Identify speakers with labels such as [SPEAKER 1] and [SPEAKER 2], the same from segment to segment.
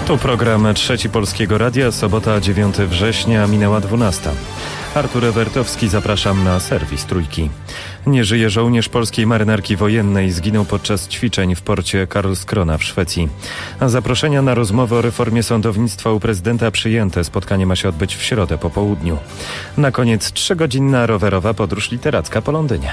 [SPEAKER 1] Tu program Trzeci Polskiego Radia, sobota 9 września, minęła 12. Artur Ewertowski, zapraszam na serwis Trójki. Nie żyje żołnierz polskiej marynarki wojennej, zginął podczas ćwiczeń w porcie Karlskrona w Szwecji. Zaproszenia na rozmowę o reformie sądownictwa u prezydenta przyjęte. Spotkanie ma się odbyć w środę po południu. Na koniec 3-godzinna rowerowa podróż literacka po Londynie.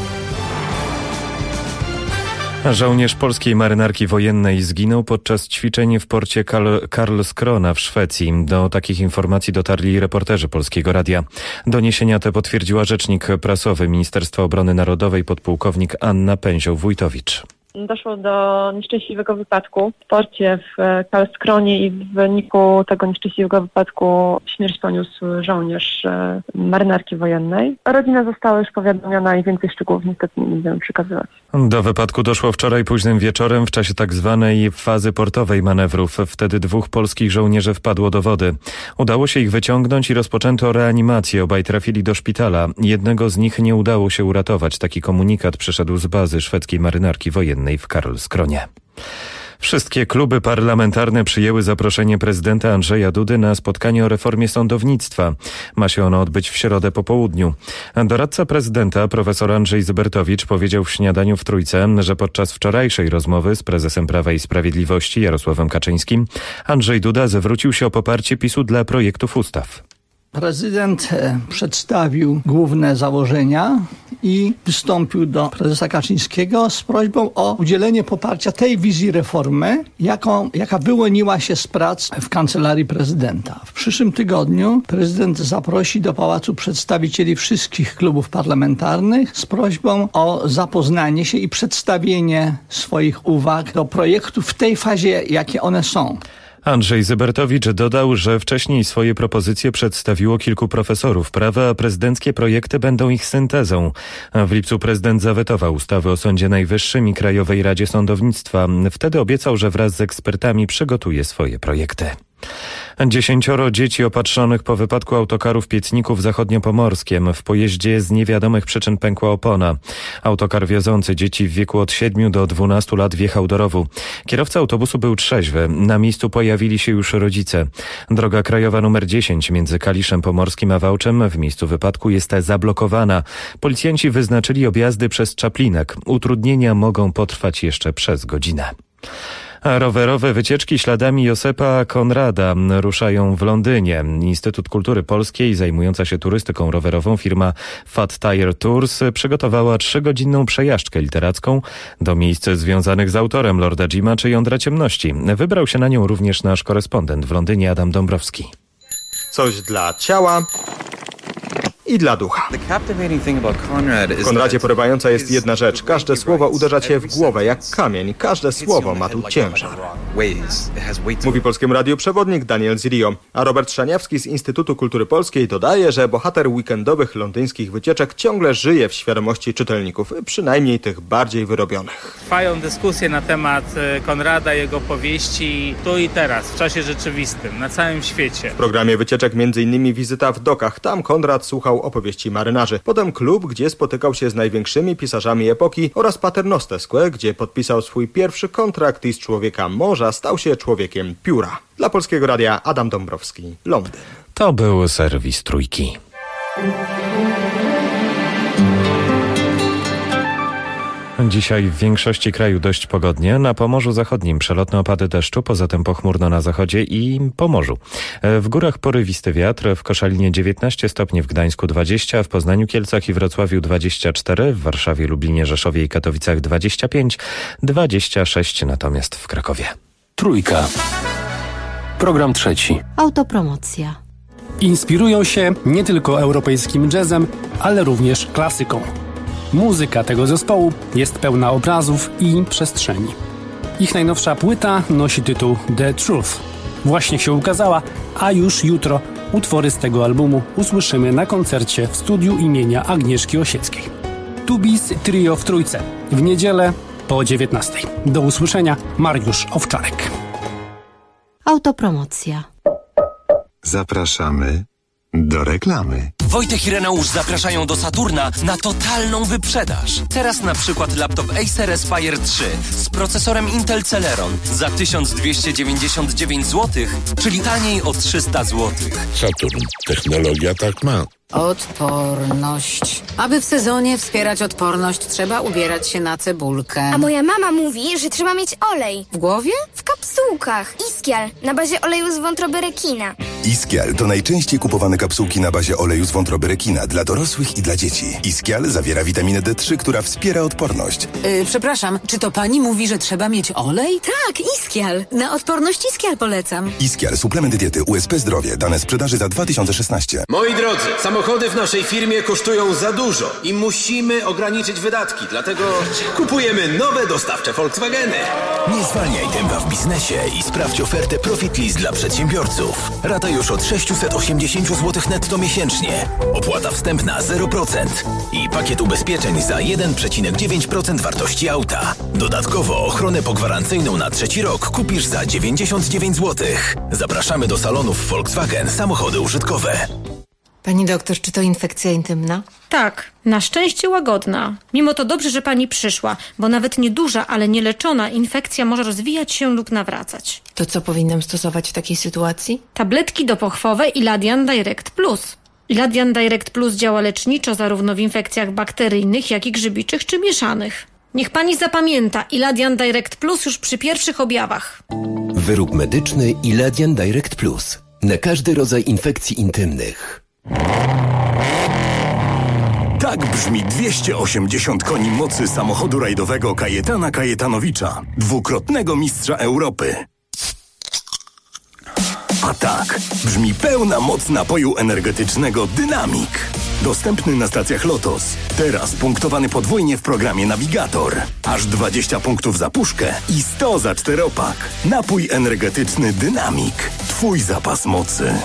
[SPEAKER 1] Żołnierz polskiej marynarki wojennej zginął podczas ćwiczeń w porcie Karlskrona w Szwecji. Do takich informacji dotarli reporterzy Polskiego Radia. Doniesienia te potwierdziła rzecznik prasowy Ministerstwa Obrony Narodowej podpułkownik Anna Pęzioł-Wójtowicz.
[SPEAKER 2] Doszło do nieszczęśliwego wypadku w porcie w Karlskronie i w wyniku tego nieszczęśliwego wypadku śmierć poniósł żołnierz marynarki wojennej. Rodzina została już powiadomiona i więcej szczegółów niestety nie będziemy przekazywać.
[SPEAKER 1] Do wypadku doszło wczoraj późnym wieczorem w czasie tak zwanej fazy portowej manewrów. Wtedy 2 polskich żołnierzy wpadło do wody. Udało się ich wyciągnąć i rozpoczęto reanimację. Obaj trafili do szpitala. Jednego z nich nie udało się uratować. Taki komunikat przyszedł z bazy szwedzkiej marynarki wojennej w Karlskronie. Wszystkie kluby parlamentarne przyjęły zaproszenie prezydenta Andrzeja Dudy na spotkanie o reformie sądownictwa. Ma się ono odbyć w środę po południu. Doradca prezydenta, profesor Andrzej Zybertowicz, powiedział w śniadaniu w Trójce, że podczas wczorajszej rozmowy z prezesem Prawa i Sprawiedliwości Jarosławem Kaczyńskim Andrzej Duda zwrócił się o poparcie PiS-u dla projektów ustaw.
[SPEAKER 3] Prezydent przedstawił główne założenia i wystąpił do prezesa Kaczyńskiego z prośbą o udzielenie poparcia tej wizji reformy, jaka wyłoniła się z prac w Kancelarii Prezydenta. W przyszłym tygodniu prezydent zaprosi do Pałacu przedstawicieli wszystkich klubów parlamentarnych z prośbą o zapoznanie się i przedstawienie swoich uwag do projektu w tej fazie, jakie one są.
[SPEAKER 1] Andrzej Zybertowicz dodał, że wcześniej swoje propozycje przedstawiło kilku profesorów prawa, a prezydenckie projekty będą ich syntezą. W lipcu prezydent zawetował ustawy o Sądzie Najwyższym i Krajowej Radzie Sądownictwa. Wtedy obiecał, że wraz z ekspertami przygotuje swoje projekty. 10 dzieci opatrzonych po wypadku autokaru w Piecniku w Zachodniopomorskiem. W pojeździe z niewiadomych przyczyn pękła opona. Autokar wiozący dzieci w wieku od 7 do 12 lat wjechał do rowu. Kierowca autobusu był trzeźwy. Na miejscu pojawili się już rodzice. Droga krajowa nr 10 między Kaliszem Pomorskim a Wałczem w miejscu wypadku jest zablokowana. Policjanci wyznaczyli objazdy przez Czaplinek. Utrudnienia mogą potrwać jeszcze przez godzinę. Rowerowe wycieczki śladami Josepa Konrada ruszają w Londynie. Instytut Kultury Polskiej, zajmująca się turystyką rowerową, firma Fat Tire Tours przygotowała 3-godzinną przejażdżkę literacką do miejsc związanych z autorem Lorda Jima czy Jądra Ciemności. Wybrał się na nią również nasz korespondent w Londynie Adam Dąbrowski.
[SPEAKER 4] Coś dla ciała i dla ducha. W Konradzie porywająca jest jedna rzecz. Każde słowo uderza cię w głowę jak kamień. Każde słowo ma tu ciężar. Mówi Polskiemu Radiu przewodnik Daniel Zirio. A Robert Szaniawski z Instytutu Kultury Polskiej dodaje, że bohater weekendowych londyńskich wycieczek ciągle żyje w świadomości czytelników, przynajmniej tych bardziej wyrobionych.
[SPEAKER 5] Trwają dyskusje na temat Konrada, jego powieści tu i teraz, w czasie rzeczywistym, na całym świecie.
[SPEAKER 4] W programie wycieczek m.in. wizyta w dokach. Tam Konrad słuchał opowieści marynarzy. Potem klub, gdzie spotykał się z największymi pisarzami epoki, oraz Paternoste Square, gdzie podpisał swój pierwszy kontrakt i z człowieka morza stał się człowiekiem pióra. Dla Polskiego Radia Adam Dąbrowski, Londyn.
[SPEAKER 1] To był serwis Trójki. Dzisiaj w większości kraju dość pogodnie. Na Pomorzu Zachodnim przelotne opady deszczu, poza tym pochmurno na zachodzie i Pomorzu. W górach porywisty wiatr, w Koszalinie 19 stopni, w Gdańsku 20, w Poznaniu, Kielcach i Wrocławiu 24, w Warszawie, Lublinie, Rzeszowie i Katowicach 25, 26 natomiast w Krakowie.
[SPEAKER 6] Trójka. Program trzeci.
[SPEAKER 7] Autopromocja.
[SPEAKER 8] Inspirują się nie tylko europejskim jazzem, ale również klasyką. Muzyka tego zespołu jest pełna obrazów i przestrzeni. Ich najnowsza płyta nosi tytuł The Truth. Właśnie się ukazała, a już jutro utwory z tego albumu usłyszymy na koncercie w studiu imienia Agnieszki Osieckiej. Tubis Trio w Trójce. W niedzielę po 19. Do usłyszenia. Mariusz Owczarek.
[SPEAKER 7] Autopromocja.
[SPEAKER 9] Zapraszamy do reklamy.
[SPEAKER 7] Wojtek i Reneusz zapraszają do Saturna na totalną wyprzedaż. Teraz na przykład laptop Acer Aspire 3 z procesorem Intel Celeron za 1299 zł, czyli taniej o 300 zł.
[SPEAKER 9] Saturn. Technologia tak ma.
[SPEAKER 10] Odporność. Aby w sezonie wspierać odporność, trzeba ubierać się na cebulkę.
[SPEAKER 11] A moja mama mówi, że trzeba mieć olej.
[SPEAKER 10] W głowie?
[SPEAKER 11] W kapsułkach. Iskial na bazie oleju z wątroby rekina.
[SPEAKER 12] Iskial to najczęściej kupowane kapsułki na bazie oleju z wątroby rekina dla dorosłych i dla dzieci. Iskial zawiera witaminę D3, która wspiera odporność.
[SPEAKER 10] Przepraszam, czy to pani mówi, że trzeba mieć olej? Tak, Iskial. Na odporność Iskial polecam.
[SPEAKER 12] Iskial, suplement diety USP Zdrowie. Dane sprzedaży za 2016.
[SPEAKER 13] Moi drodzy, samochody w naszej firmie kosztują za dużo i musimy ograniczyć wydatki, dlatego kupujemy nowe dostawcze Volkswageny.
[SPEAKER 14] Nie zwalniaj tempa w biznesie i sprawdź ofertę Profit List dla przedsiębiorców. Rata już od 680 zł netto miesięcznie. Opłata wstępna 0% i pakiet ubezpieczeń za 1,9% wartości auta. Dodatkowo ochronę pogwarancyjną na 3. rok kupisz za 99 zł. Zapraszamy do salonów Volkswagen Samochody Użytkowe.
[SPEAKER 15] Pani doktor, czy to infekcja intymna?
[SPEAKER 16] Tak, na szczęście łagodna. Mimo to dobrze, że pani przyszła, bo nawet nieduża, ale nieleczona infekcja może rozwijać się lub nawracać.
[SPEAKER 15] To co powinnam stosować w takiej sytuacji?
[SPEAKER 16] Tabletki dopochwowe Iladian Direct Plus. Iladian Direct Plus działa leczniczo zarówno w infekcjach bakteryjnych, jak i grzybiczych czy mieszanych. Niech pani zapamięta, Iladian Direct Plus już przy pierwszych objawach.
[SPEAKER 17] Wyrób medyczny Iladian Direct Plus. Na każdy rodzaj infekcji intymnych.
[SPEAKER 18] Tak brzmi 280 koni mocy samochodu rajdowego Kajetana Kajetanowicza, dwukrotnego mistrza Europy. A tak brzmi pełna moc napoju energetycznego Dynamik. Dostępny na stacjach Lotos. Teraz punktowany podwójnie w programie Navigator. Aż 20 punktów za puszkę i 100 za 4-pak. Napój energetyczny Dynamik. Twój zapas mocy.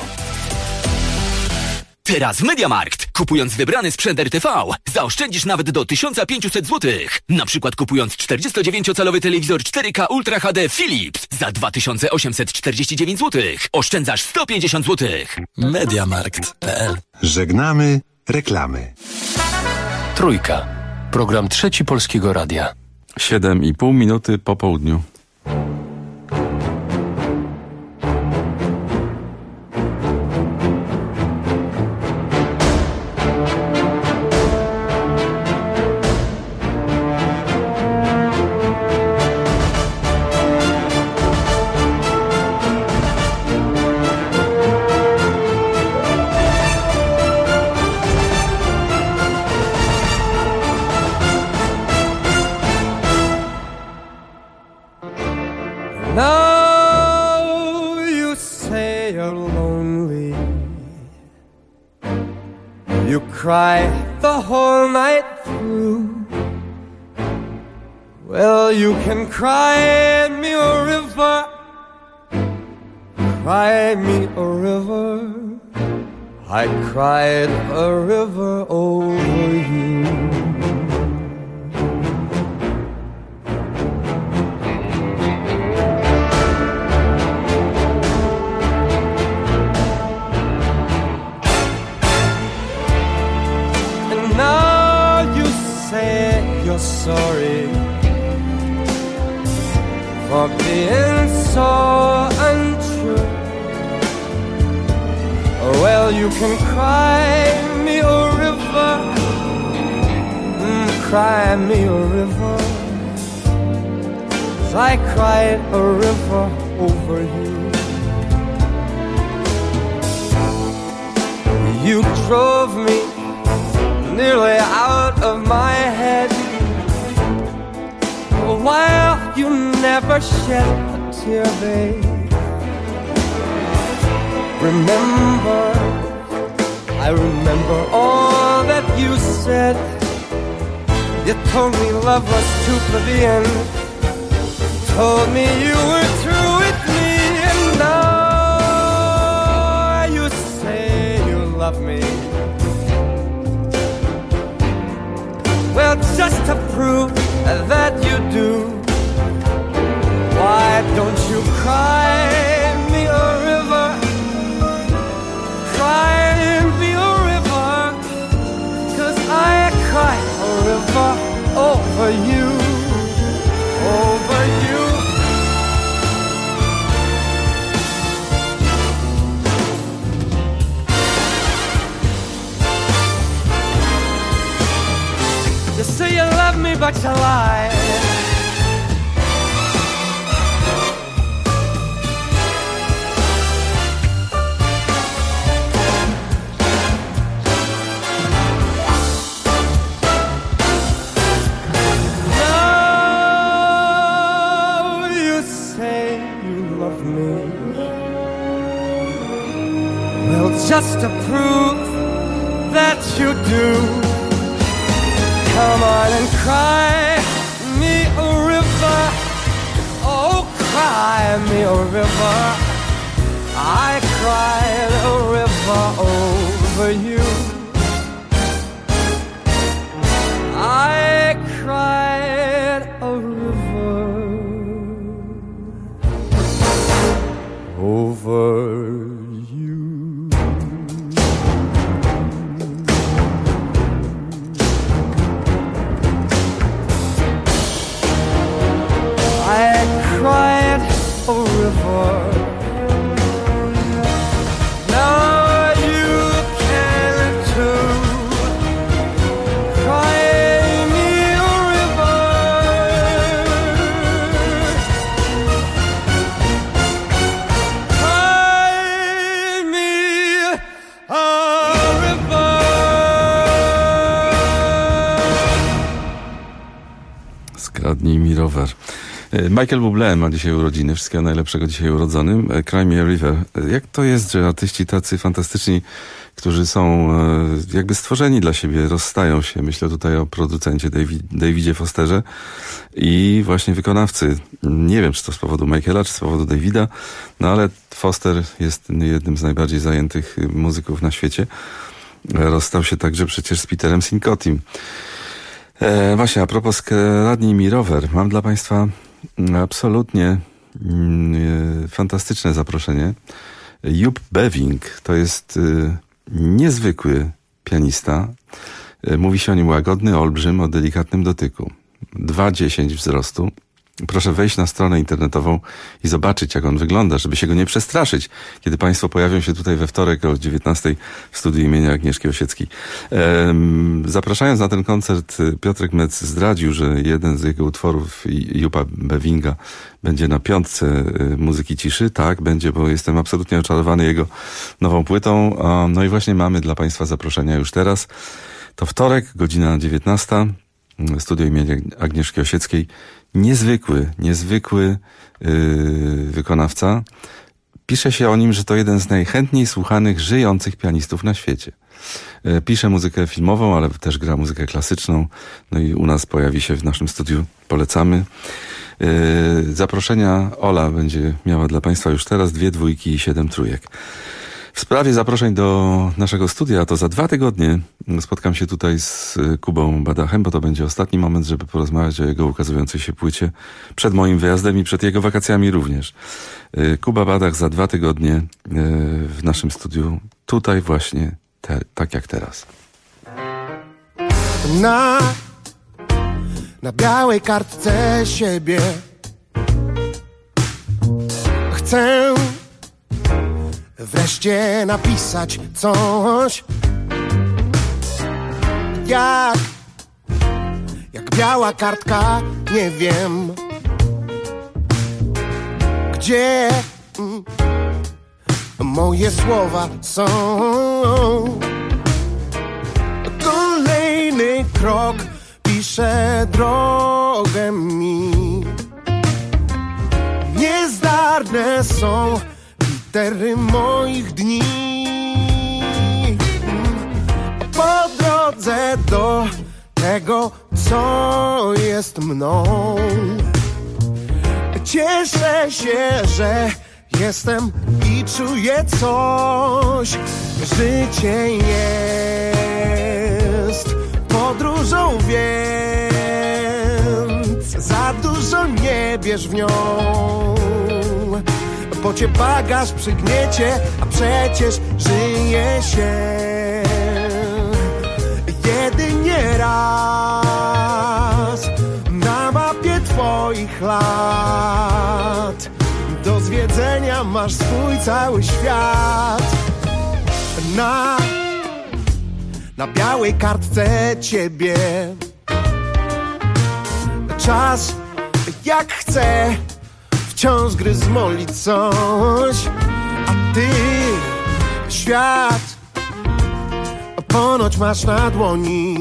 [SPEAKER 19] Teraz w MediaMarkt. Kupując wybrany sprzęt RTV, zaoszczędzisz nawet do 1500 zł. Na przykład kupując 49-calowy telewizor 4K Ultra HD Philips za 2849 zł. Oszczędzasz 150 zł.
[SPEAKER 6] MediaMarkt.pl.
[SPEAKER 20] Żegnamy reklamy.
[SPEAKER 6] Trójka. Program Trzeci Polskiego Radia.
[SPEAKER 21] 7,5 minuty po południu.
[SPEAKER 22] Now you say you're lonely. You cry the whole night through. Well, you can cry me a river. Cry me a river. I cried a river over you. You're sorry for being so untrue. Well, you can cry me a river, cry me a river, 'cause I cried a river over you. You drove me nearly out of my head, while you never shed a tear, babe. Remember, I remember all that you said. You told me love was too plebeian. Told me you were through with me, and now you say you love me. Well, just to prove that you do, why don't you cry me a river? Cry me a river. just to prove that you do. Come on and cry me a river. Oh, cry me a river. I cried a river over you. I cried a river over you. I cried a river. Now you can too. Cry me a river. Cry me a river.
[SPEAKER 21] Skradnij mi rower. Michael Bublé ma dzisiaj urodziny. Wszystkiego najlepszego dzisiaj urodzonym. Cry Me a River. Jak to jest, że artyści tacy fantastyczni, którzy są jakby stworzeni dla siebie, rozstają się. Myślę tutaj o producencie Davidzie Fosterze i właśnie wykonawcy. Nie wiem, czy to z powodu Michaela, czy z powodu Davida, no ale Foster jest jednym z najbardziej zajętych muzyków na świecie. Rozstał się także przecież z Peterem Cincotim. Właśnie, a propos Skradnij mi rower. Mam dla Państwa absolutnie fantastyczne zaproszenie. Joop Beving to jest niezwykły pianista. Mówi się o nim łagodny olbrzym o delikatnym dotyku. 2,10 wzrostu. Proszę wejść na stronę internetową i zobaczyć, jak on wygląda, żeby się go nie przestraszyć, kiedy Państwo pojawią się tutaj we wtorek o 19:00 w studiu imienia Agnieszki Osieckiej. Zapraszając na ten koncert, Piotrek Metz zdradził, że jeden z jego utworów Joopa Bevinga będzie na 5 muzyki ciszy. Tak, będzie, bo jestem absolutnie oczarowany jego nową płytą. No i właśnie mamy dla Państwa zaproszenia już teraz. To wtorek, godzina 19:00. Studio imienia Agnieszki Osieckiej. Niezwykły wykonawca. Pisze się o nim, że to jeden z najchętniej słuchanych, żyjących pianistów na świecie. Pisze muzykę filmową, ale też gra muzykę klasyczną. No i u nas pojawi się w naszym studiu. Polecamy. Zaproszenia Ola będzie miała dla Państwa już teraz 2 dwójki i 7 trójek. W sprawie zaproszeń do naszego studia, to za 2 tygodnie spotkam się tutaj z Kubą Badachem, bo to będzie ostatni moment, żeby porozmawiać o jego ukazującej się płycie przed moim wyjazdem i przed jego wakacjami również. Kuba Badach za 2 tygodnie w naszym studiu, tutaj właśnie, tak jak teraz.
[SPEAKER 2] Na białej kartce siebie chcę wreszcie napisać coś, jak biała kartka, nie wiem gdzie moje słowa są. Kolejny krok, piszę drogę mi. Niezdarne są litery moich dni. Po drodze do tego, co jest mną, cieszę się, że jestem i czuję coś. Życie jest podróżą, więc za dużo nie bierz w nią, bo cię bagaż przygniecie, a przecież żyje się jedynie raz na mapie twoich lat. Do zwiedzenia masz swój cały świat. Na białej kartce ciebie czas jak chce wciąż gryzmoli coś, a ty świat ponoć masz na dłoni.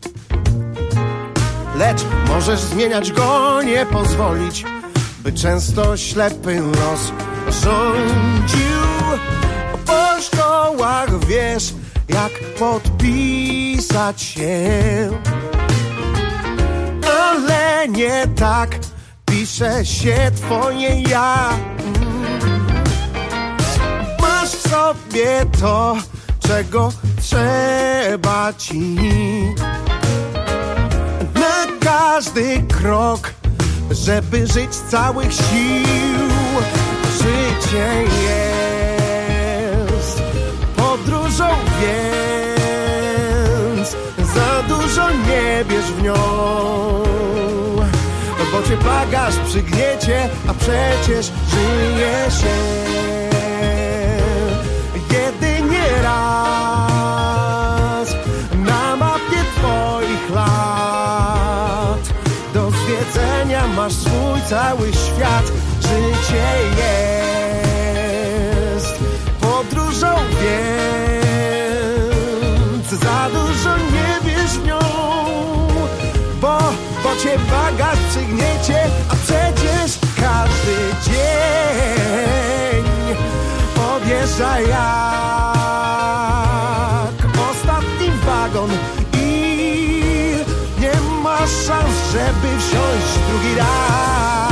[SPEAKER 2] Lecz możesz zmieniać go, nie pozwolić, by często ślepy los rządził. po szkołach wiesz, jak podpisać się. Ale nie tak pisze się twoje ja. Masz w sobie to, czego trzeba ci. Na każdy krok, żeby żyć z całych sił. Życie jest podróżą, więc za dużo nie bierz w nią, bo cię bagaż przygniecie, a przecież żyje się jedynie raz na mapie twoich lat. Do zwiedzenia masz swój cały świat. Życie jest podróżą, więc za dużo nie bierz w nią, bo cię bagaż przygniecie, a przecież każdy dzień odjeżdża jak ostatni wagon i nie masz szans, żeby wsiąść drugi raz.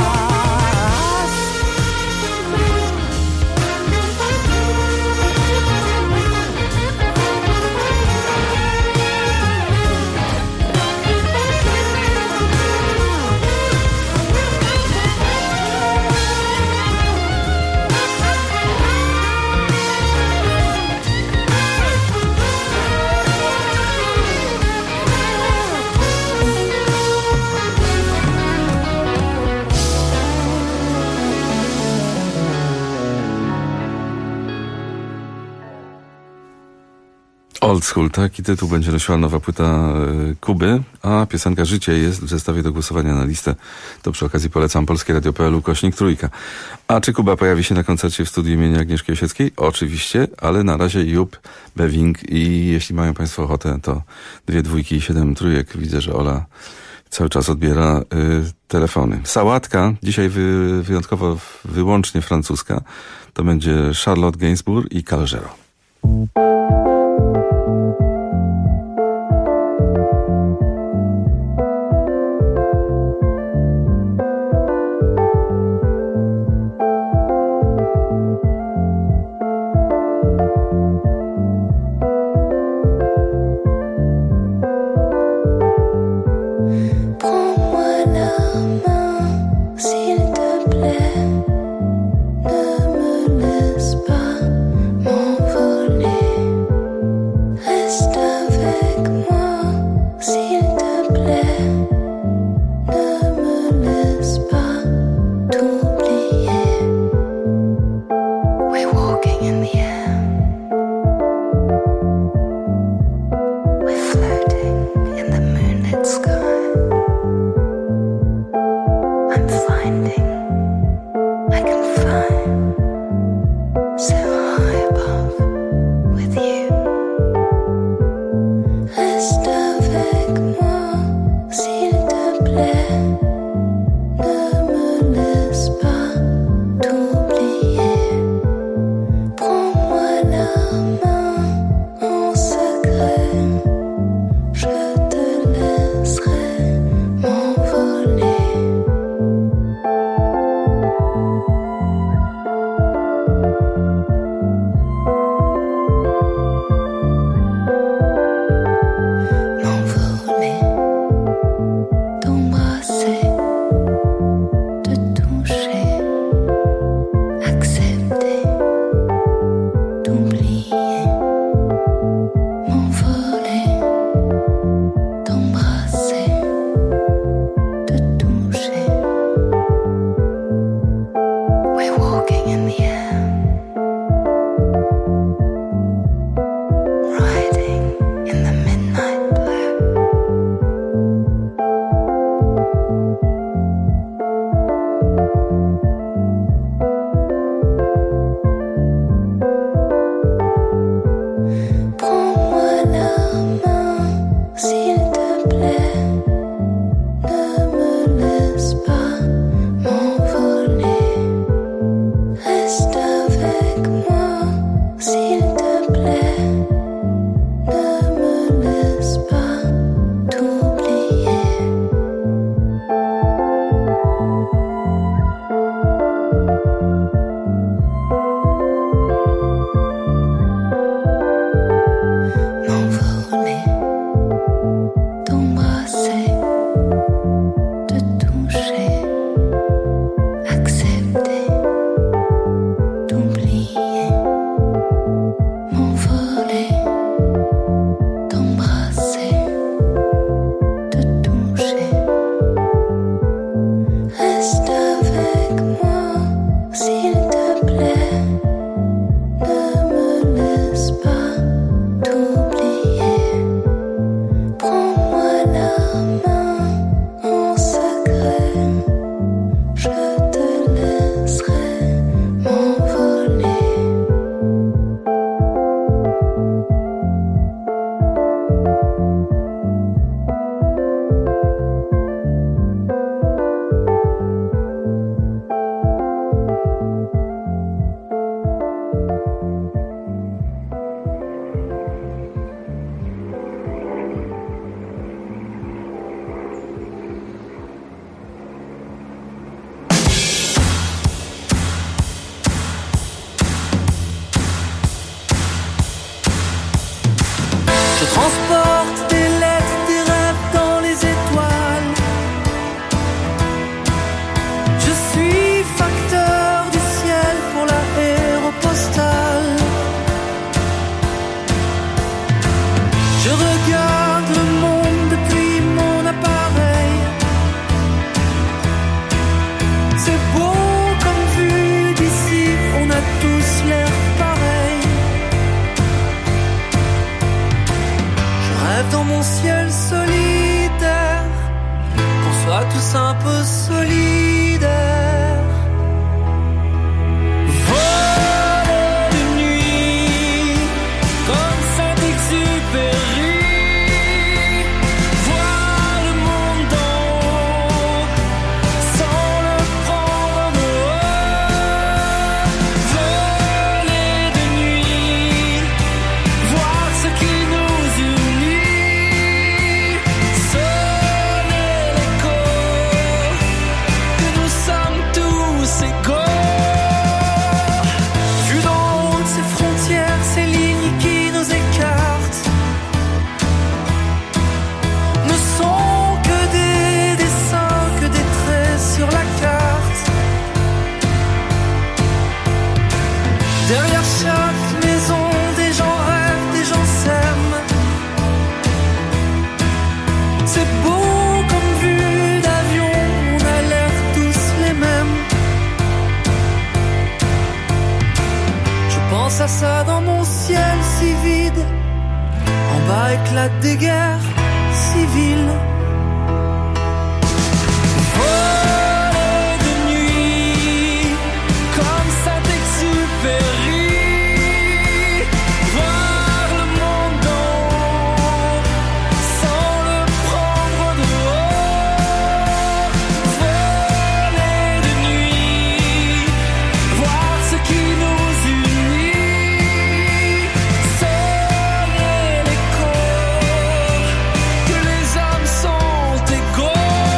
[SPEAKER 21] Old School, taki tytuł będzie nosiła nowa płyta Kuby, a piosenka Życie jest w zestawie do głosowania na listę. To przy okazji polecam polskieradio.pl/Trójka. A czy Kuba pojawi się na koncercie w studiu imienia Agnieszki Osieckiej? Oczywiście, ale na razie Jup, Beving i jeśli mają Państwo ochotę, to 2 dwójki i 7 trójek. Widzę, że Ola cały czas odbiera telefony. Sałatka, dzisiaj wyjątkowo wyłącznie francuska, to będzie Charlotte Gainsbourg i Calgero.
[SPEAKER 3] Ne me laisse pas m'envoler.
[SPEAKER 2] l'éclat des guerres civiles. Voler de nuit comme Saint-Exupéry, voir le monde d'en haut sans le prendre de haut. Voler de nuit, voir ce qui nous unit, sonner l'écho que les hommes sont égaux.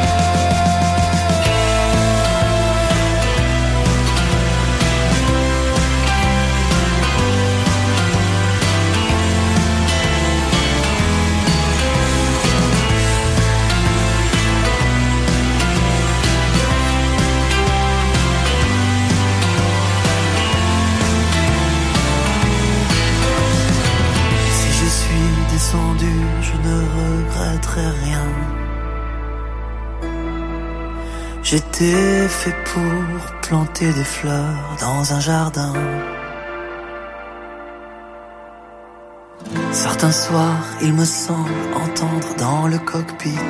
[SPEAKER 2] Si je suis descendu, je ne regretterai rien. J'étais fait pour planter des fleurs dans un jardin. Certains soirs, il me semble entendre dans le cockpit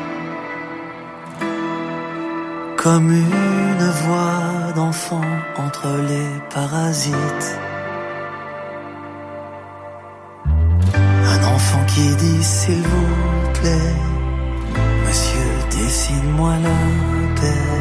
[SPEAKER 2] comme une voix d'enfant entre les parasites. Un enfant qui dit s'il vous plaît, monsieur, dessine-moi la paix.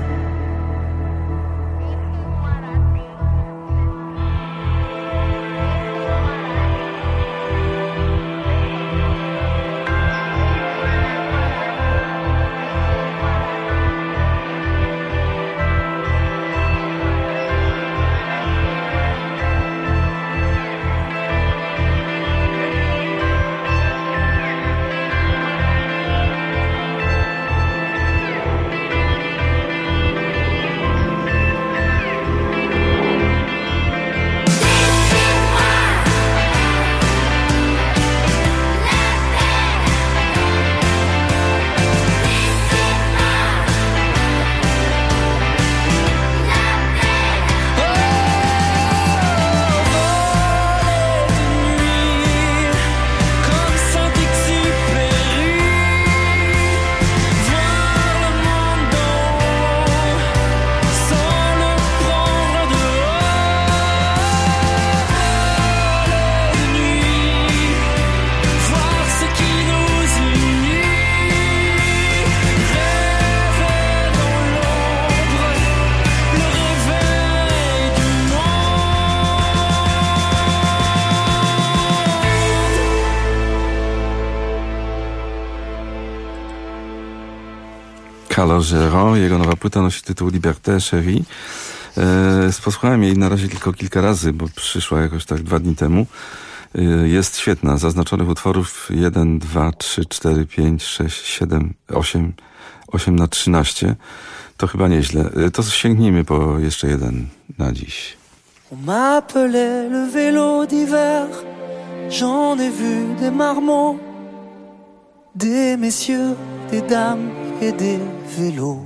[SPEAKER 21] Calogero, jego nowa płyta nosi tytuł Liberté Chérie. Posłuchałem jej na razie tylko kilka razy, bo przyszła jakoś tak 2 dni temu. Jest świetna. Zaznaczonych utworów 1, 2, 3, 4, 5, 6, 7, 8 na 13. To chyba nieźle. To sięgnijmy po jeszcze jeden na dziś.
[SPEAKER 2] On m'appelait le vélo d'hiver, j'en ai vu des marmots, des messieurs, des dames et des vélos.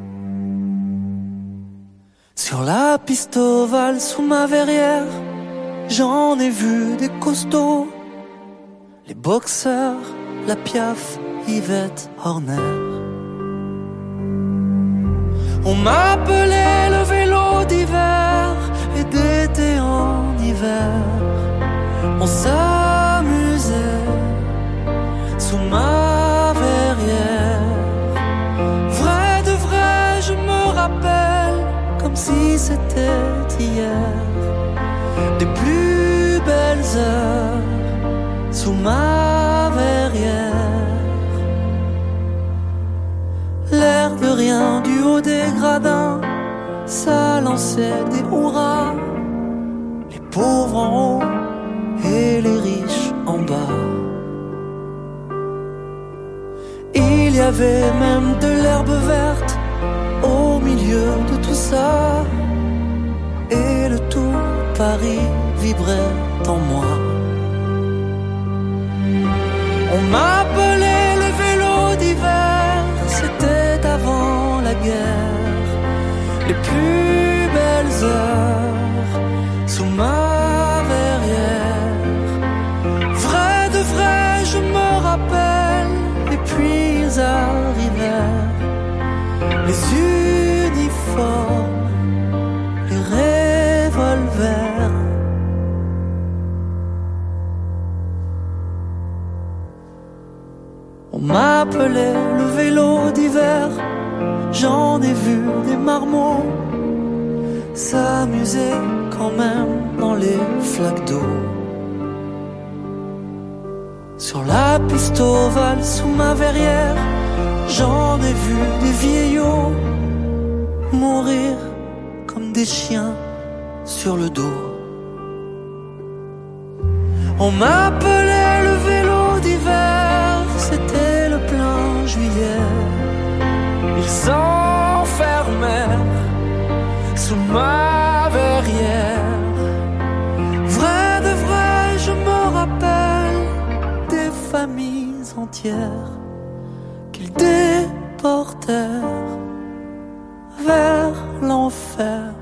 [SPEAKER 2] Sur la piste ovale sous ma verrière, j'en ai vu des costauds, les boxeurs, la Piaf, Yvette Horner. On m'appelait le vélo d'hiver et d'été en hiver. On s'amusait sous ma verrière. Vrai de vrai, je me rappelle comme si c'était hier. Des plus belles heures sous ma verrière. L'air de rien du haut des gradins, ça lançait des hurrahs. Les pauvres en haut et les riches en bas. Il y avait même de l'herbe verte au milieu de tout ça. Et le tout Paris vibrait en moi. On m'appelait le vélo d'hiver, c'était avant la guerre. Les plus belles heures sous ma verrière. Vrai de vrai, je me j'en ai vu des marmots s'amuser quand même dans les flaques d'eau. Sur la piste ovale sous ma verrière, j'en ai vu des vieillots mourir comme des chiens sur le dos. On m'appelait le vélo d'hiver, c'était le plein juillet. Ils s'enfermèrent sous ma verrière. Vrai de vrai, je me rappelle des familles entières qu'ils déportèrent vers l'enfer.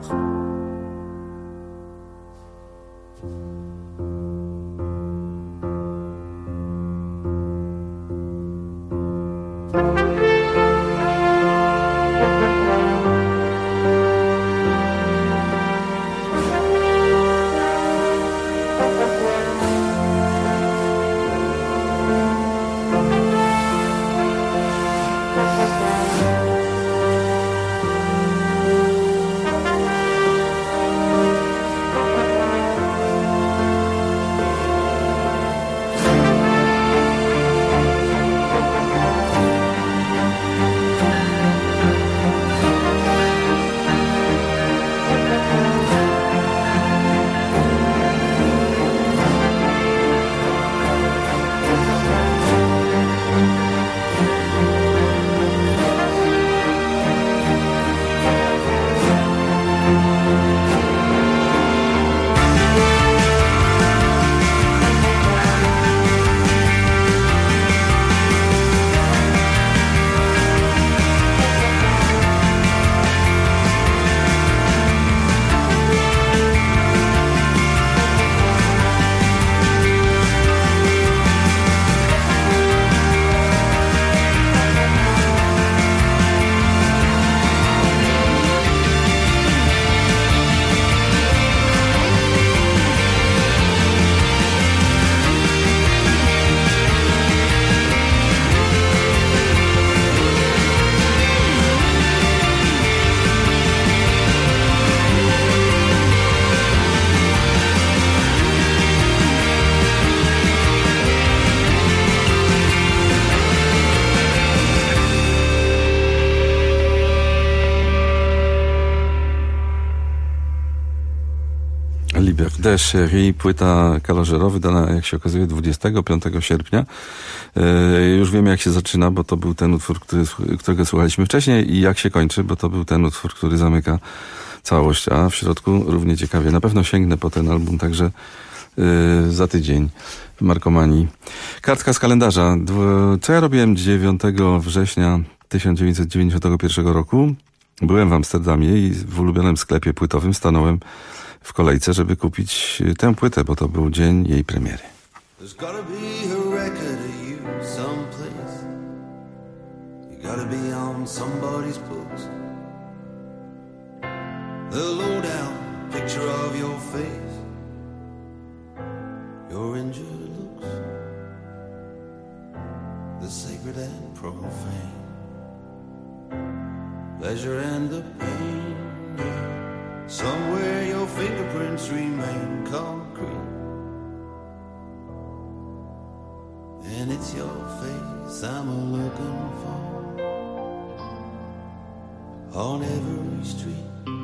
[SPEAKER 21] Liberté Chérie, płyta Calogero, wydana, jak się okazuje, 25 sierpnia. Już wiemy, jak się zaczyna, bo to był ten utwór, którego słuchaliśmy wcześniej, i jak się kończy, bo to był ten utwór, który zamyka całość, a w środku równie ciekawie. Na pewno sięgnę po ten album także za tydzień w Markomanii. Kartka z kalendarza. Co ja robiłem 9 września 1991 roku? Byłem w Amsterdamie i w ulubionym sklepie płytowym stanąłem w kolejce, żeby kupić tę płytę, bo to był dzień jej premiery.
[SPEAKER 3] There's gotta be a record of you someplace. You gotta be on somebody's books. The lowdown picture of your face, your injured looks, the sacred and profane, pleasure and the pain, yeah. Somewhere your fingerprints remain concrete, and it's your face I'm looking for on every street.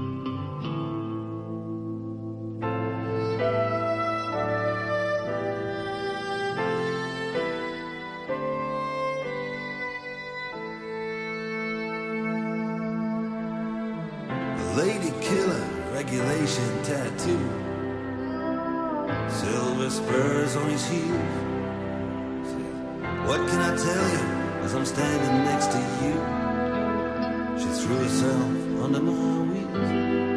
[SPEAKER 3] Lady killer, regulation tattoo, silver spurs on his heels. What can I tell you as I'm standing next to you? She threw herself under my wheels.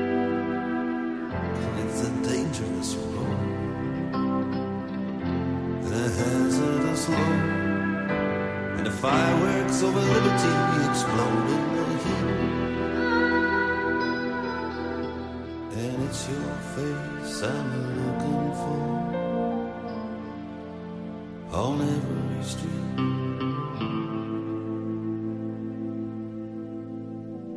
[SPEAKER 3] It's a dangerous road and a hazardous load, and the fireworks over liberty explode in the heat. And it's your face I'm looking for on every street.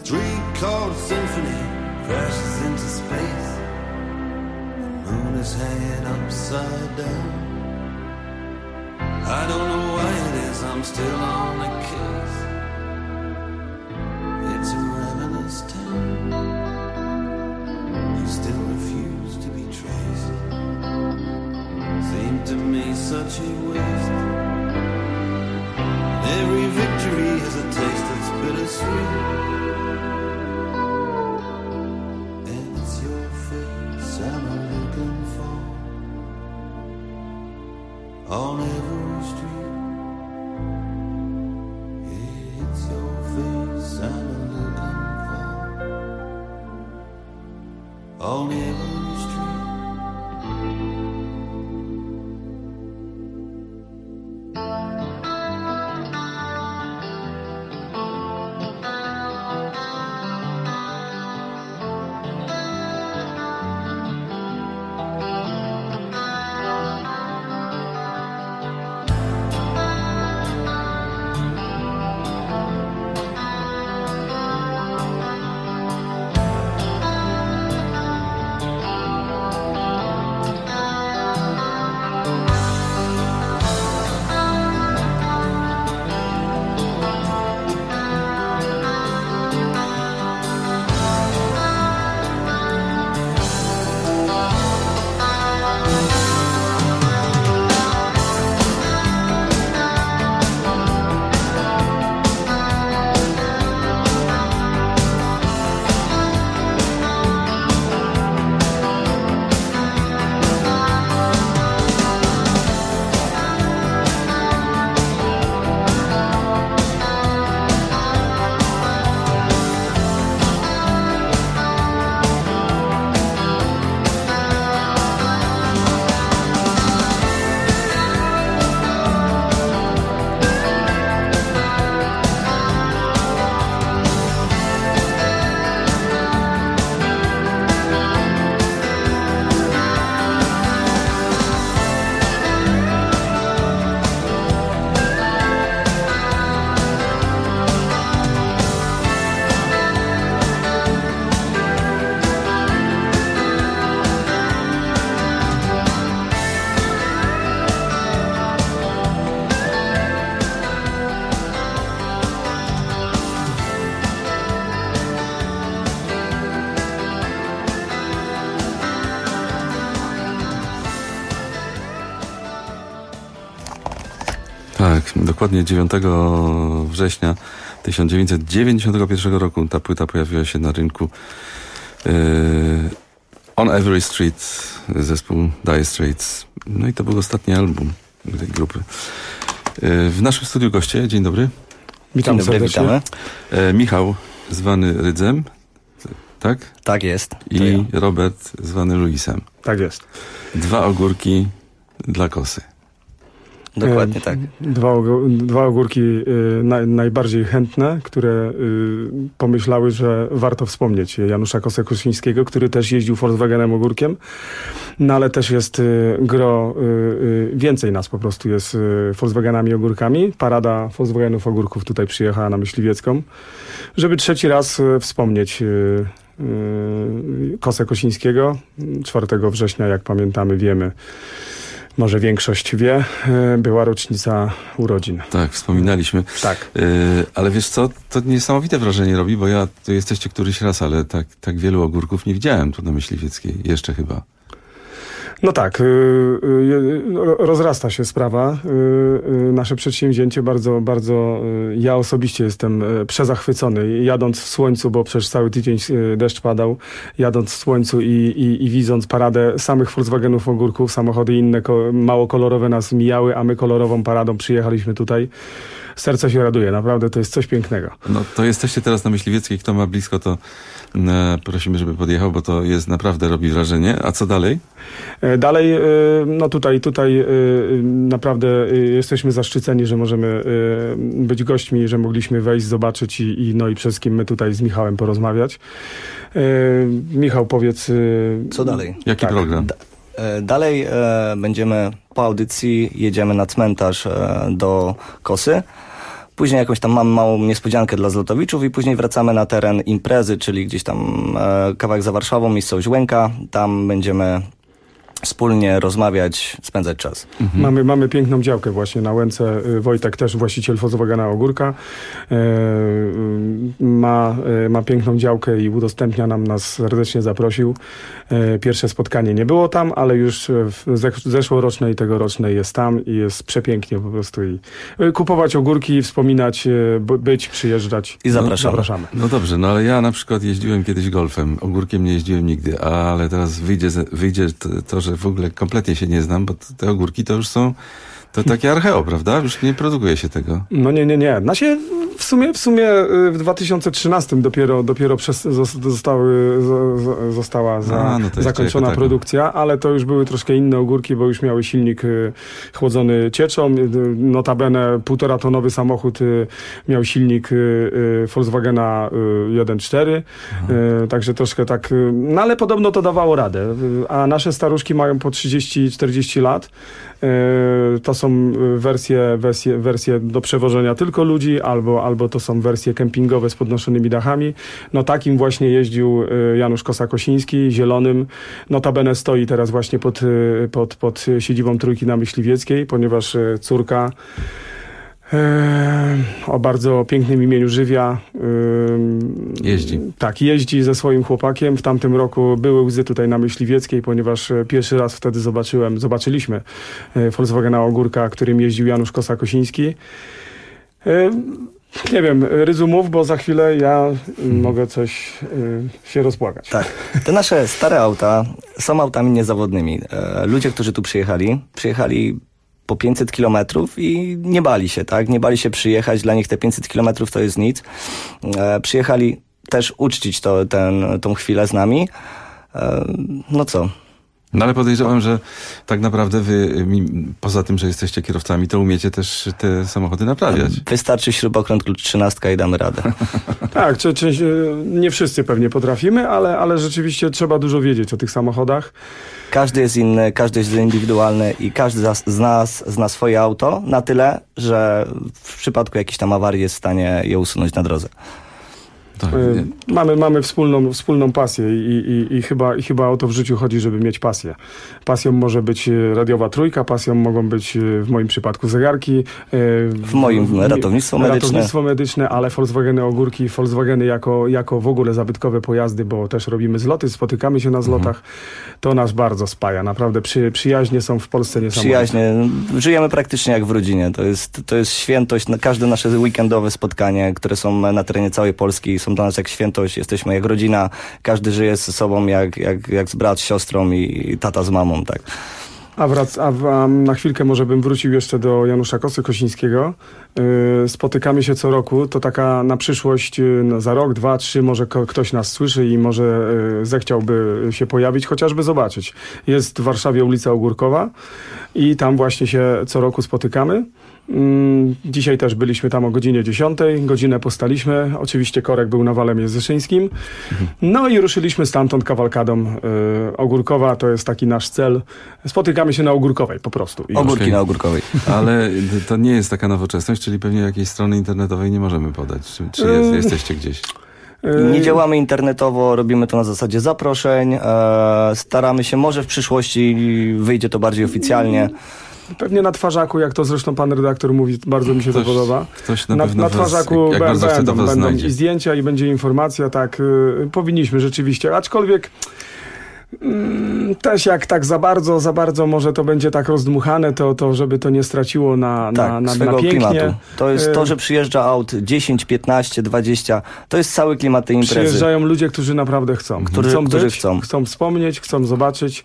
[SPEAKER 3] Three-chord symphony crashes into space. The moon is hanging upside down. I don't know why it is, I'm still on the case. It's a ravenous town. You still refuse to be traced. Seemed to me such a waste. Every victory has a taste that's bittersweet. And it's your face I'm looking for on every street. It's your face I'm looking for on every street.
[SPEAKER 21] Tak, dokładnie 9 września 1991 roku ta płyta pojawiła się na rynku. On Every Street, zespół Dire Straits. No i to był ostatni album tej grupy. W naszym studiu goście, dzień dobry.
[SPEAKER 4] Witam serdecznie. Witamy.
[SPEAKER 21] Michał, zwany Rydzem, tak?
[SPEAKER 4] Tak jest.
[SPEAKER 21] I ja. Robert, zwany Luisem.
[SPEAKER 4] Tak jest.
[SPEAKER 21] Dwa ogórki dla kosy.
[SPEAKER 4] Dokładnie tak.
[SPEAKER 5] Dwa ogórki najbardziej chętne, które pomyślały, że warto wspomnieć Janusza Kosę-Koszyńskiego, który też jeździł Volkswagenem ogórkiem, no ale też jest gro, więcej nas po prostu jest Volkswagenami ogórkami. Parada Volkswagenów ogórków tutaj przyjechała na Myśliwiecką, żeby trzeci raz wspomnieć Kosę-Kosińskiego. 4 września, jak pamiętamy, wiemy, może większość wie, była rocznica urodzin.
[SPEAKER 21] Tak, wspominaliśmy.
[SPEAKER 5] Tak.
[SPEAKER 21] Ale wiesz co, to niesamowite wrażenie robi, bo ja, tu jesteście któryś raz, ale tak wielu ogórków nie widziałem tu na Myśliwieckiej. Jeszcze chyba.
[SPEAKER 5] No tak, rozrasta się sprawa. Nasze przedsięwzięcie bardzo, ja osobiście jestem przezachwycony. Jadąc w słońcu, bo przez cały tydzień deszcz padał, jadąc w słońcu i widząc paradę samych Volkswagenów ogórków, samochody inne mało kolorowe nas mijały, a my kolorową paradą przyjechaliśmy tutaj. Serce się raduje, naprawdę to jest coś pięknego.
[SPEAKER 21] No to jesteście teraz na Myśliwieckiej, kto ma blisko, to prosimy, żeby podjechał, bo to jest naprawdę, robi wrażenie. A co dalej?
[SPEAKER 5] Dalej, no tutaj naprawdę jesteśmy zaszczyceni, że możemy być gośćmi, że mogliśmy wejść, zobaczyć i przede wszystkim my tutaj z Michałem porozmawiać. Michał, powiedz...
[SPEAKER 4] Co dalej?
[SPEAKER 21] Jaki program?
[SPEAKER 4] Dalej będziemy po audycji, jedziemy na cmentarz do Kosy. Później jakąś tam mam małą niespodziankę dla zlotowiczów i później wracamy na teren imprezy, czyli gdzieś tam kawałek za Warszawą, miejscowość Łęka. Tam będziemy wspólnie rozmawiać, spędzać czas.
[SPEAKER 5] Mamy piękną działkę właśnie na Łęce. Wojtek też, właściciel Volkswagena Ogórka, ma piękną działkę i udostępnia nas, serdecznie zaprosił. Pierwsze spotkanie nie było tam, ale już zeszłoroczne i tegoroczne jest tam i jest przepięknie po prostu. I kupować ogórki, wspominać, przyjeżdżać.
[SPEAKER 4] I zapraszamy.
[SPEAKER 21] No dobrze, no ale ja na przykład jeździłem kiedyś golfem. Ogórkiem nie jeździłem nigdy, ale teraz wyjdzie to, że w ogóle kompletnie się nie znam, bo te ogórki to już są takie archeo, prawda? Już nie produkuje się tego.
[SPEAKER 5] No nie. W sumie w 2013 dopiero została zakończona produkcja, ale to już były troszkę inne ogórki, bo już miały silnik chłodzony cieczą. Notabene 1,5-tonowy samochód miał silnik Volkswagena 1.4, także troszkę tak, no ale podobno to dawało radę. A nasze staruszki mają po 30-40 lat. To są wersje do przewożenia tylko ludzi, albo to są wersje kempingowe z podnoszonymi dachami. No takim właśnie jeździł Janusz Kosa-Kosiński, zielonym. Notabene stoi teraz właśnie pod siedzibą Trójki na Myśliwieckiej, ponieważ córka o bardzo pięknym imieniu Żywia.
[SPEAKER 21] Jeździ.
[SPEAKER 5] Tak, jeździ ze swoim chłopakiem. W tamtym roku były łzy tutaj na Myśliwieckiej, ponieważ pierwszy raz wtedy zobaczyliśmy Volkswagena Ogórka, którym jeździł Janusz Kosa-Kosiński. Nie wiem, Rydzu mów, bo za chwilę ja mogę coś się rozpłakać.
[SPEAKER 4] Tak, te nasze stare auta są autami niezawodnymi. Ludzie, którzy tu przyjechali po 500 kilometrów i nie bali się, tak? Nie bali się przyjechać, dla nich te 500 kilometrów to jest nic. Przyjechali też uczcić tą chwilę z nami. No co?
[SPEAKER 21] No ale podejrzewam, że tak naprawdę wy, poza tym, że jesteście kierowcami, to umiecie też te samochody naprawiać.
[SPEAKER 4] Wystarczy śrubokręt, klucz 13 i damy radę.
[SPEAKER 5] Tak, nie wszyscy pewnie potrafimy, ale rzeczywiście trzeba dużo wiedzieć o tych samochodach.
[SPEAKER 4] Każdy jest inny, każdy jest indywidualny i każdy z nas zna swoje auto na tyle, że w przypadku jakiejś tam awarii jest w stanie je usunąć na drodze.
[SPEAKER 21] Tak,
[SPEAKER 5] mamy wspólną pasję i chyba o to w życiu chodzi, żeby mieć pasję. Pasją może być radiowa trójka, pasją mogą być w moim przypadku zegarki.
[SPEAKER 4] W moim ratownictwo
[SPEAKER 5] medyczne, ale Volkswageny Ogórki, Volkswageny jako w ogóle zabytkowe pojazdy, bo też robimy zloty, spotykamy się na zlotach. To nas bardzo spaja. Naprawdę przyjaźnie są w Polsce niesamowite.
[SPEAKER 4] Przyjaźnie. Żyjemy praktycznie jak w rodzinie. To jest świętość. Każde nasze weekendowe spotkanie, które są na terenie całej Polski, są dla nas jak świętość. Jesteśmy jak rodzina. Każdy żyje ze sobą jak z brat z siostrą i tata z mamą, tak.
[SPEAKER 5] A na chwilkę może bym wrócił jeszcze do Janusza Kosy-Kosińskiego. Spotykamy się co roku, to taka na przyszłość, za rok, 2, 3, może ktoś nas słyszy i może zechciałby się pojawić, chociażby zobaczyć. Jest w Warszawie ulica Ogórkowa i tam właśnie się co roku spotykamy. Dzisiaj też byliśmy tam o godzinie 10, godzinę postaliśmy. Oczywiście korek był na Wale Międzyszyńskim. No i ruszyliśmy stamtąd kawalkadą. Ogórkowa to jest taki nasz cel. Spotykamy się na Ogórkowej po prostu.
[SPEAKER 4] Ogórki na Ogórkowej.
[SPEAKER 21] Ale to nie jest taka nowoczesność, czyli pewnie jakiejś strony internetowej nie możemy podać. Czy jesteście gdzieś?
[SPEAKER 4] Nie działamy internetowo, robimy to na zasadzie zaproszeń. Staramy się, może w przyszłości wyjdzie to bardziej oficjalnie.
[SPEAKER 5] Pewnie na twarzaku, jak to zresztą pan redaktor mówi, bardzo mi się to podoba.
[SPEAKER 21] Ktoś na
[SPEAKER 5] twarzaku będą
[SPEAKER 21] i
[SPEAKER 5] zdjęcia i będzie informacja, tak, powinniśmy rzeczywiście, aczkolwiek też jak tak za bardzo może to będzie tak rozdmuchane, to żeby to nie straciło na pięknie.
[SPEAKER 4] Klimatu. To jest to, że przyjeżdża aut 10, 15, 20, to jest cały klimat tej imprezy.
[SPEAKER 5] Przyjeżdżają ludzie, którzy naprawdę chcą. Chcą wspomnieć, chcą zobaczyć.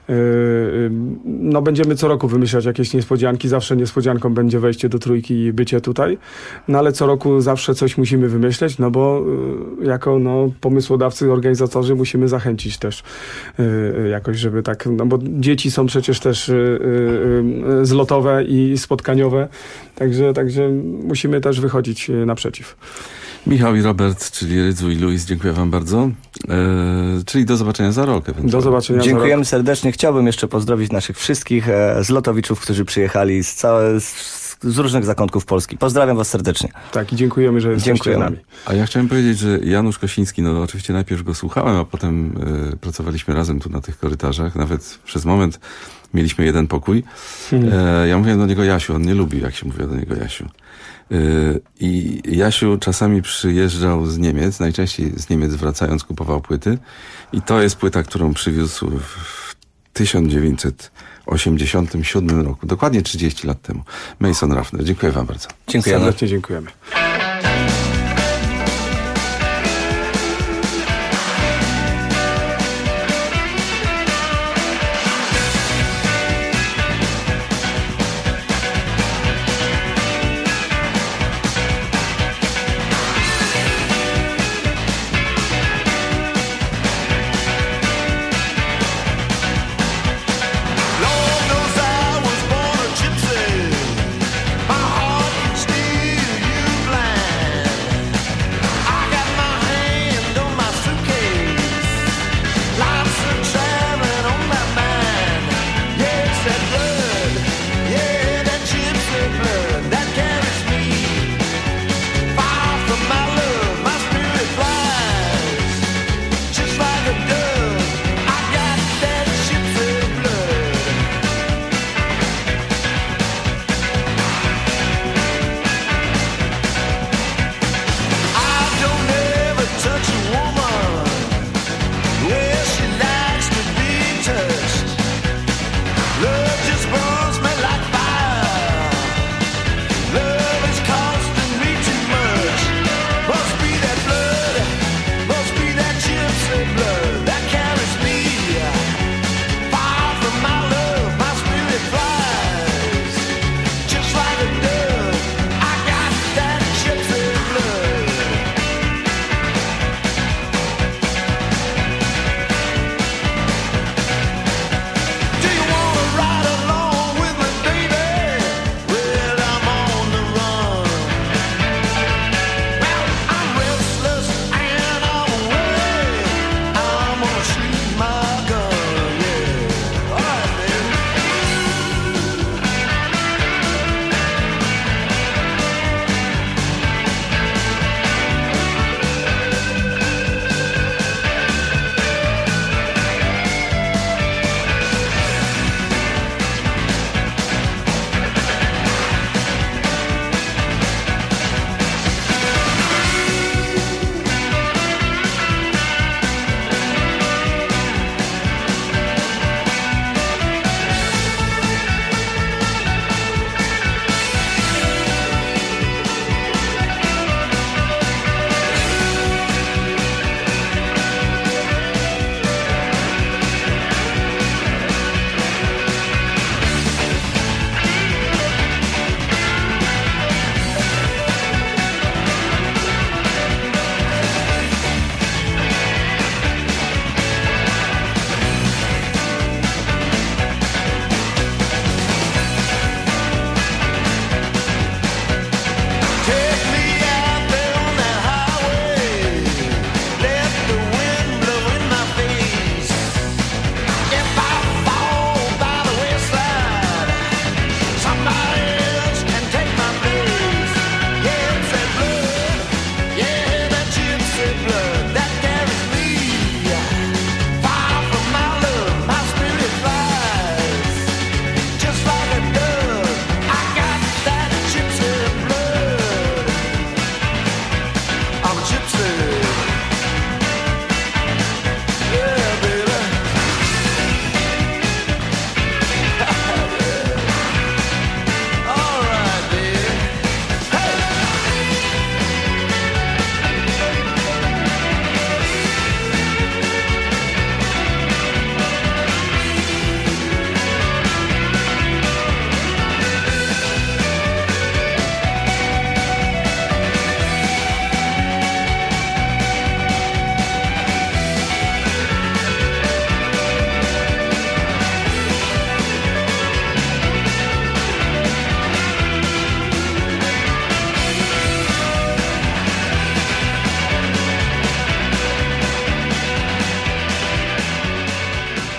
[SPEAKER 5] No będziemy co roku wymyślać jakieś niespodzianki. Zawsze niespodzianką będzie wejście do trójki i bycie tutaj. No ale co roku zawsze coś musimy wymyśleć, no bo jako pomysłodawcy, organizatorzy musimy zachęcić też jakoś, żeby tak, no bo dzieci są przecież też zlotowe i spotkaniowe, także musimy też wychodzić naprzeciw.
[SPEAKER 21] Michał i Robert, czyli Rydzu i Luis, dziękuję wam bardzo. Czyli do zobaczenia za rok.
[SPEAKER 5] Do zobaczenia.
[SPEAKER 4] Dziękujemy serdecznie. Chciałbym jeszcze pozdrowić naszych wszystkich zlotowiczów, którzy przyjechali z z różnych zakątków Polski. Pozdrawiam was serdecznie.
[SPEAKER 5] Tak, i dziękujemy, że jesteście z nami.
[SPEAKER 21] A ja chciałem powiedzieć, że Janusz Kosiński, no oczywiście najpierw go słuchałem, a potem pracowaliśmy razem tu na tych korytarzach. Nawet przez moment mieliśmy jeden pokój. Ja mówiłem do niego Jasiu, on nie lubi, jak się mówi do niego Jasiu. I Jasiu czasami przyjeżdżał z Niemiec, najczęściej z Niemiec wracając kupował płyty. I to jest płyta, którą przywiózł w 1987 roku, dokładnie 30 lat temu. Mason Ruffner. Dziękuję wam bardzo.
[SPEAKER 4] Dziękujemy.
[SPEAKER 5] Serdecznie dziękujemy.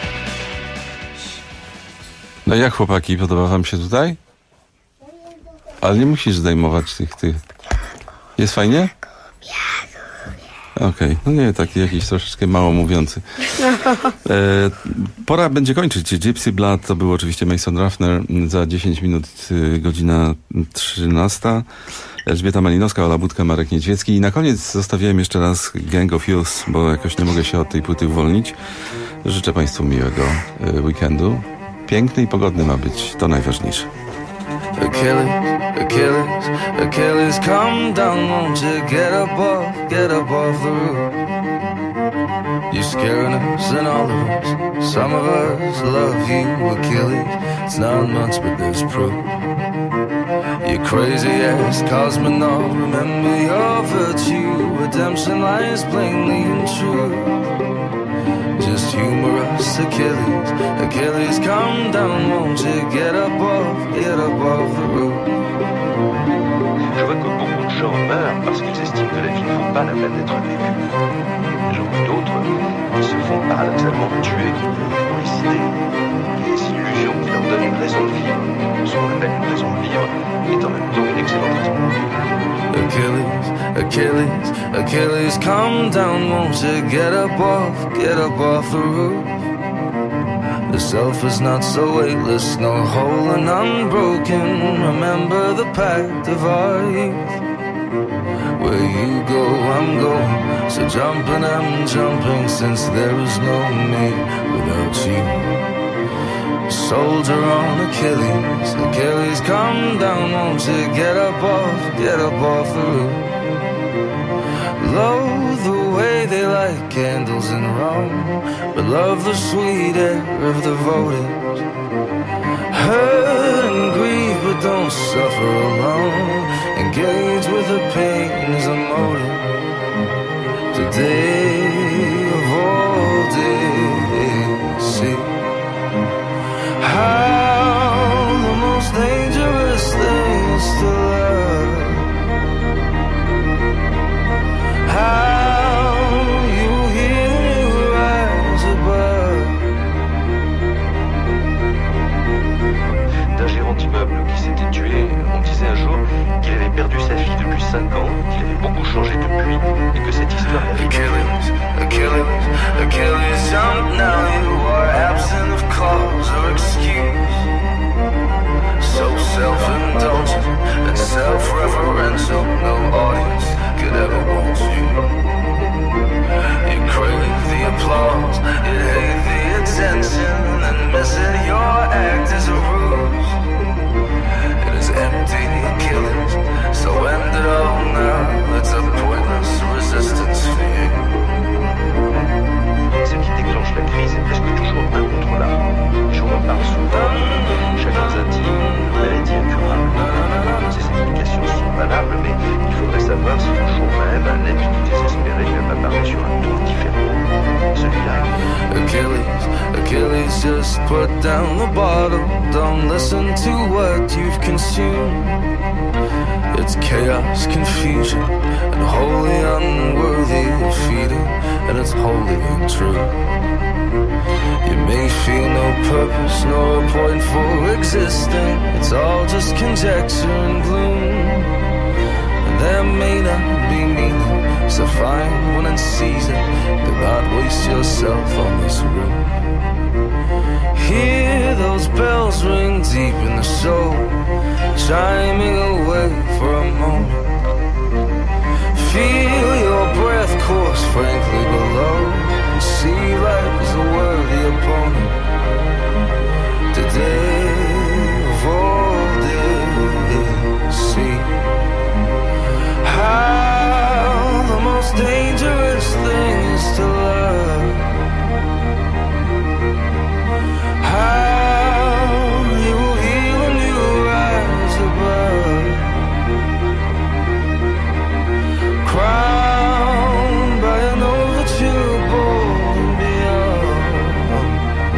[SPEAKER 21] No jak chłopaki, podoba wam się tutaj? Ale nie musisz zdejmować tych. Jest fajnie? Okej, no nie, taki jakiś troszeczkę mało mówiący. Pora będzie kończyć. Gypsy Blood to był oczywiście Mason Ruffner. Za 10 minut godzina 13. Elżbieta Malinowska, Ola Budka, Marek Niedźwiecki. I na koniec zostawiłem jeszcze raz Gang of Youth, bo jakoś nie mogę się od tej płyty uwolnić. Życzę Państwu miłego weekendu. Piękny i pogodny ma być, to najważniejsze.
[SPEAKER 2] Achilles, come down, won't you get up off the roof? You're scaring us and all of us. Some of us love you, Achilles. It's not much, but there's proof. You crazy ass cosmonaut, remember your virtue. Redemption lies plainly and true. Just humor us, Achilles. Achilles, come down, won't you get up off the roof?
[SPEAKER 1] Je vois que beaucoup de gens meurent parce qu'ils estiment que la vie ne vaut pas la peine d'être vécue. J'en vois d'autres qui se font paradoxalement tuer pour les idées. Les illusions qui leur donnent une raison de vivre. Ce qu'on appelle une raison de vivre est en même temps une excellente raison de vivre.
[SPEAKER 2] Achilles, come down, won't you get up off the roof? The self is not so weightless, nor whole and unbroken. Remember the pact of our youth. Where you go, I'm going. So jumping, I'm jumping, since there is no me without you. Soldier on Achilles, Achilles, come down, won't you get up off the roof? Loathe the way they light candles in Rome, but love the sweet air of the votive. Hurt and grieve, but don't suffer alone. Engage with the pain as a motive. Today of all days, see how the most dangerous thing is to love. How you hear you rise above.
[SPEAKER 1] D'un gérant d'immeuble qui s'était tué, on disait un jour qu'il avait perdu sa fille depuis 5 ans, qu'il avait beaucoup changé depuis, et que cette histoire l'avait...
[SPEAKER 2] Achilles, jump now, you are absent of cause or excuse. So self-indulgent and self-referential, no audience could ever want you. You crave the applause, you hate the attention, and missing your act is a ruse. It is empty, Achilles, so end it all now. It's a pointless resistance for you.
[SPEAKER 1] Ce qui déclenche la crise est presque toujours incontrôlable. Je m'en parle souvent, chagrins intimes, maladies incurables. Ces explications sont valables, mais il faudrait savoir si le jour même, un ami désespéré lui a apparu sur un ton différent. Celui-là.
[SPEAKER 2] Achilles, just put down the bottle. Don't listen to what you've consumed. It's chaos, confusion, and wholly unworthy of feeding, and it's wholly untrue. You may feel no purpose, nor a point for existing. It's all just conjecture and gloom. And there may not be meaning, so find one and seize it. Do not waste yourself on this room. Hear those bells ring deep in the soul, chiming away for a moment. Feel your breath course frankly below, and see life as a worthy opponent. Today of all days, see how the most dangerous thing is to love. How you will heal when you rise above. Crowned by an overture bold and beyond.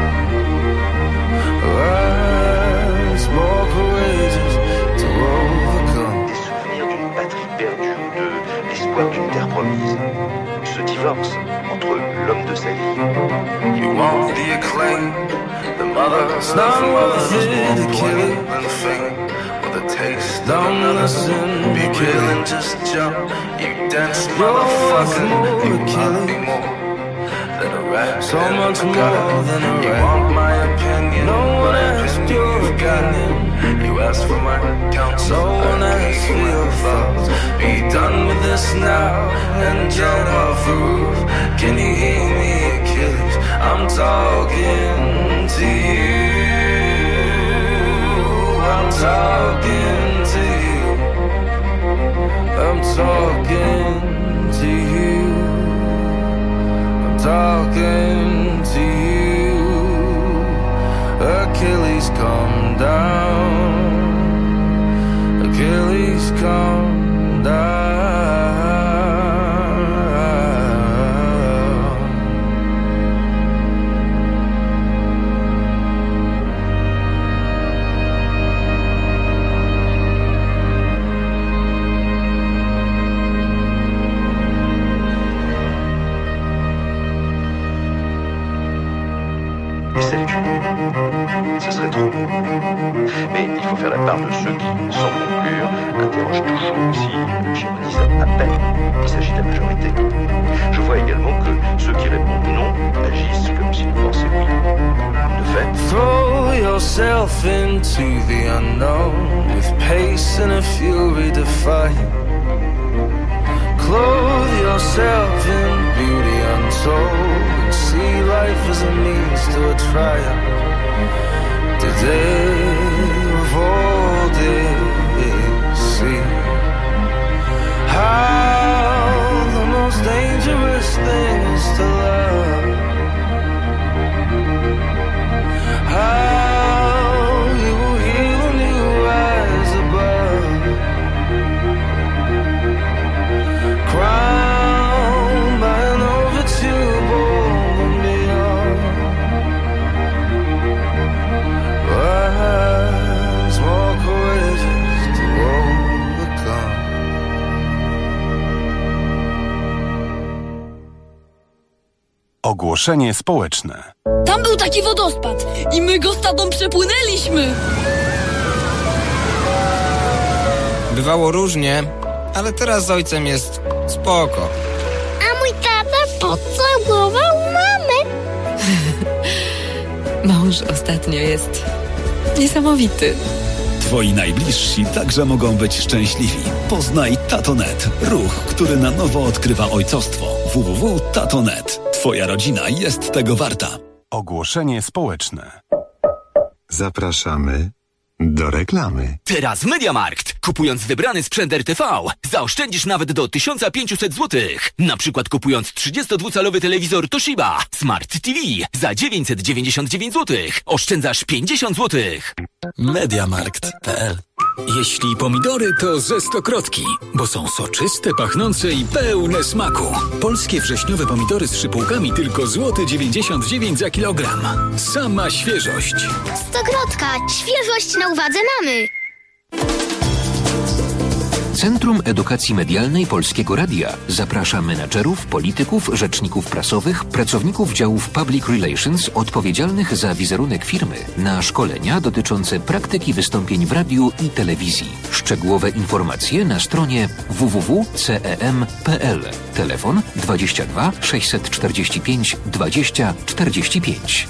[SPEAKER 2] Rise more courageous to overcome.
[SPEAKER 1] Des souvenirs d'une patrie perdue, de l'espoir d'une terre promise. Ce divorce entre l'homme de sa vie.
[SPEAKER 2] You want the acclaim, the mother, not worth it, the killing and fame, or the
[SPEAKER 3] taste. Don't listen, be real and just jump. You dance, motherfucker. You want me more than a rap. So much more than a rap. You want my opinion? No one asked your opinion. You asked for my counsel. No one asked for your thoughts. Be done with this now and jump off the roof. Can you hear me, Achilles? I'm talking to you. I'm talking to you. I'm talking to you. I'm talking to you. Achilles, come down. Achilles, come down.
[SPEAKER 1] Et salut, ce serait trop beau. Mais il faut faire la part de ceux qui, sans conclure, interrogent toujours si j'ironise à peine. Il s'agit de la majorité. Je vois également que ceux qui répondent non agissent comme s'ils pensaient oui. De fait,
[SPEAKER 3] throw yourself into the unknown with pace and a fury defying. Clothe yourself in beauty untold and see life as a means to a triumph. Today of all days, see how the most dangerous thing is to love. How you will heal when you rise above. Crowned by an overture born and beyond. Rise more courageous to overcome.
[SPEAKER 7] Ogłoszenie społeczne.
[SPEAKER 8] Tam był taki wodospad i my go z tatą przepłynęliśmy.
[SPEAKER 23] Bywało różnie, ale teraz z ojcem jest spoko.
[SPEAKER 11] A mój tata pocałował mamę.
[SPEAKER 15] Mąż ostatnio jest niesamowity.
[SPEAKER 24] Twoi najbliżsi także mogą być szczęśliwi. Poznaj Tato.net, ruch, który na nowo odkrywa ojcostwo. www.tato.net. Twoja rodzina jest tego warta.
[SPEAKER 7] Ogłoszenie społeczne.
[SPEAKER 20] Zapraszamy do reklamy.
[SPEAKER 19] Teraz w MediaMarkt. Kupując wybrany sprzęt RTV, zaoszczędzisz nawet do 1500 zł. Na przykład kupując 32-calowy telewizor Toshiba Smart TV za 999 zł. Oszczędzasz 50 zł.
[SPEAKER 6] MediaMarkt.pl. Jeśli pomidory, to ze Stokrotki, bo są soczyste, pachnące i pełne smaku. Polskie wrześniowe pomidory z szypułkami tylko złoty 99 za kilogram. Sama świeżość.
[SPEAKER 11] Stokrotka. Świeżość na uwadze mamy.
[SPEAKER 17] Centrum Edukacji Medialnej Polskiego Radia zaprasza menadżerów, polityków, rzeczników prasowych, pracowników działów Public Relations odpowiedzialnych za wizerunek firmy na szkolenia dotyczące praktyki wystąpień w radiu i telewizji. Szczegółowe informacje na stronie www.cem.pl. Telefon 22 645 20 45.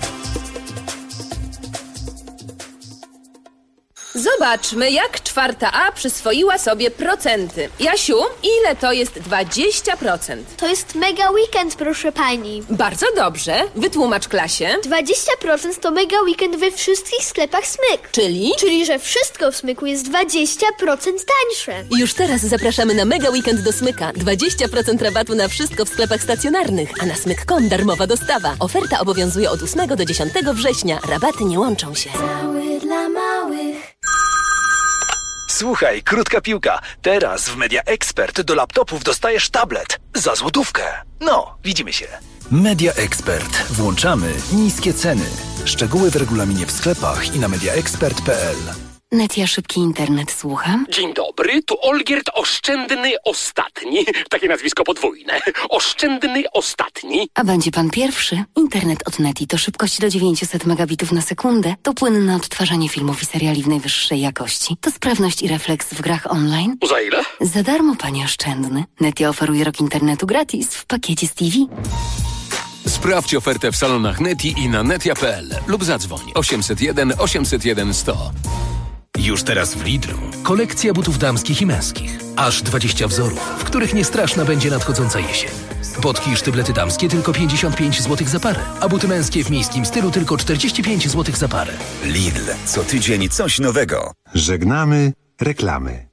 [SPEAKER 25] Zobaczmy, jak 4A przyswoiła sobie procenty. Jasiu, ile to jest 20%?
[SPEAKER 11] To jest mega weekend, proszę pani.
[SPEAKER 25] Bardzo dobrze. Wytłumacz klasie.
[SPEAKER 11] 20% to mega weekend we wszystkich sklepach Smyk.
[SPEAKER 25] Czyli?
[SPEAKER 11] Czyli, że wszystko w Smyku jest 20% tańsze.
[SPEAKER 25] Już teraz zapraszamy na mega weekend do Smyka. 20% rabatu na wszystko w sklepach stacjonarnych, a na smyk.com darmowa dostawa. Oferta obowiązuje od 8 do 10 września. Rabaty nie łączą się.
[SPEAKER 11] Cały dla małych.
[SPEAKER 18] Słuchaj, krótka piłka. Teraz w Media Expert do laptopów dostajesz tablet za złotówkę. No, widzimy się.
[SPEAKER 26] Media Expert. Włączamy niskie ceny. Szczegóły w regulaminie w sklepach i na mediaexpert.pl.
[SPEAKER 9] Netia Szybki Internet, słucham.
[SPEAKER 10] Dzień dobry, tu Olgierd Oszczędny Ostatni. Takie nazwisko podwójne. Oszczędny Ostatni.
[SPEAKER 9] A będzie pan pierwszy. Internet od Neti to szybkość do 900 megabitów na sekundę, to płynne odtwarzanie filmów i seriali w najwyższej jakości, to sprawność i refleks w grach online.
[SPEAKER 10] Za ile?
[SPEAKER 9] Za darmo, panie Oszczędny. Netia oferuje rok internetu gratis w pakiecie z TV.
[SPEAKER 12] Sprawdź ofertę w salonach Neti i na netia.pl lub zadzwoń 801 801 100.
[SPEAKER 26] Już teraz w Lidlu. Kolekcja butów damskich i męskich. Aż 20 wzorów, w których niestraszna będzie nadchodząca jesień. Botki i sztyblety damskie tylko 55 zł za parę, a buty męskie w miejskim stylu tylko 45 zł za parę.
[SPEAKER 13] Lidl. Co tydzień coś nowego.
[SPEAKER 20] Żegnamy reklamy.